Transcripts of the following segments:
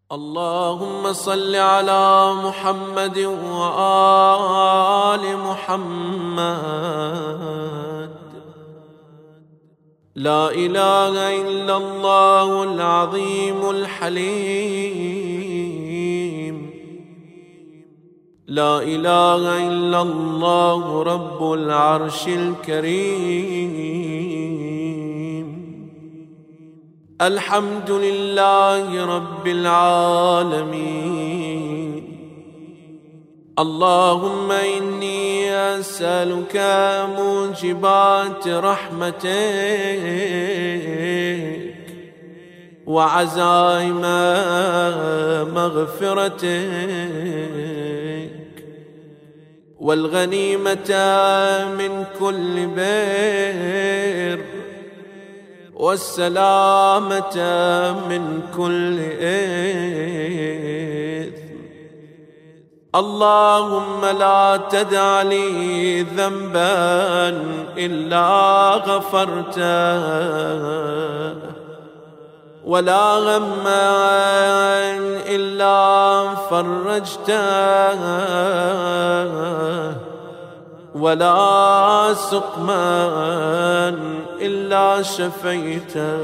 اللهم صل على محمد وآل محمد. لا إله إلا الله العظيم الحليم. لا إله إلا الله رب العرش الكريم. الحمد لله رب العالمين. اللهم إني أسألك موجبات رحمتك وعزائم مغفرتك والغنيمة من كل بر والسلامة من كل إثم. اللهم لا تدع لي ذنبا إلا غفرته ولا غما إلا فرجته ولا سقما إلا شفيته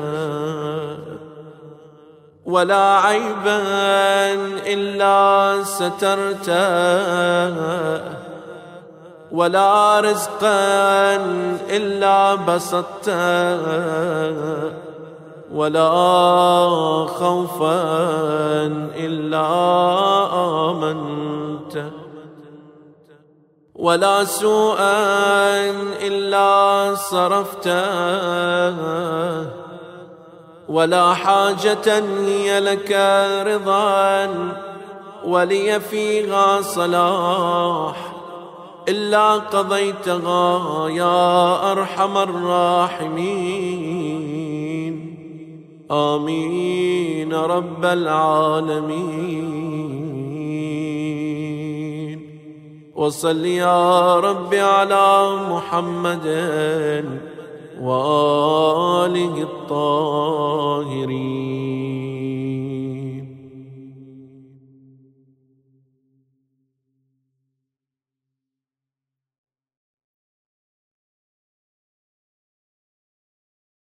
ولا عيبا إلا سترته ولا رزقا إلا بسطته ولا خوفا إلا آمنته ولا سوءا إلا صرفته ولا حاجة هي لك رضا ولي فيها صلاح إلا قضيتها يا أرحم الراحمين. آمين رب العالمين. وصل يا رب على محمد وآله الطاهرين.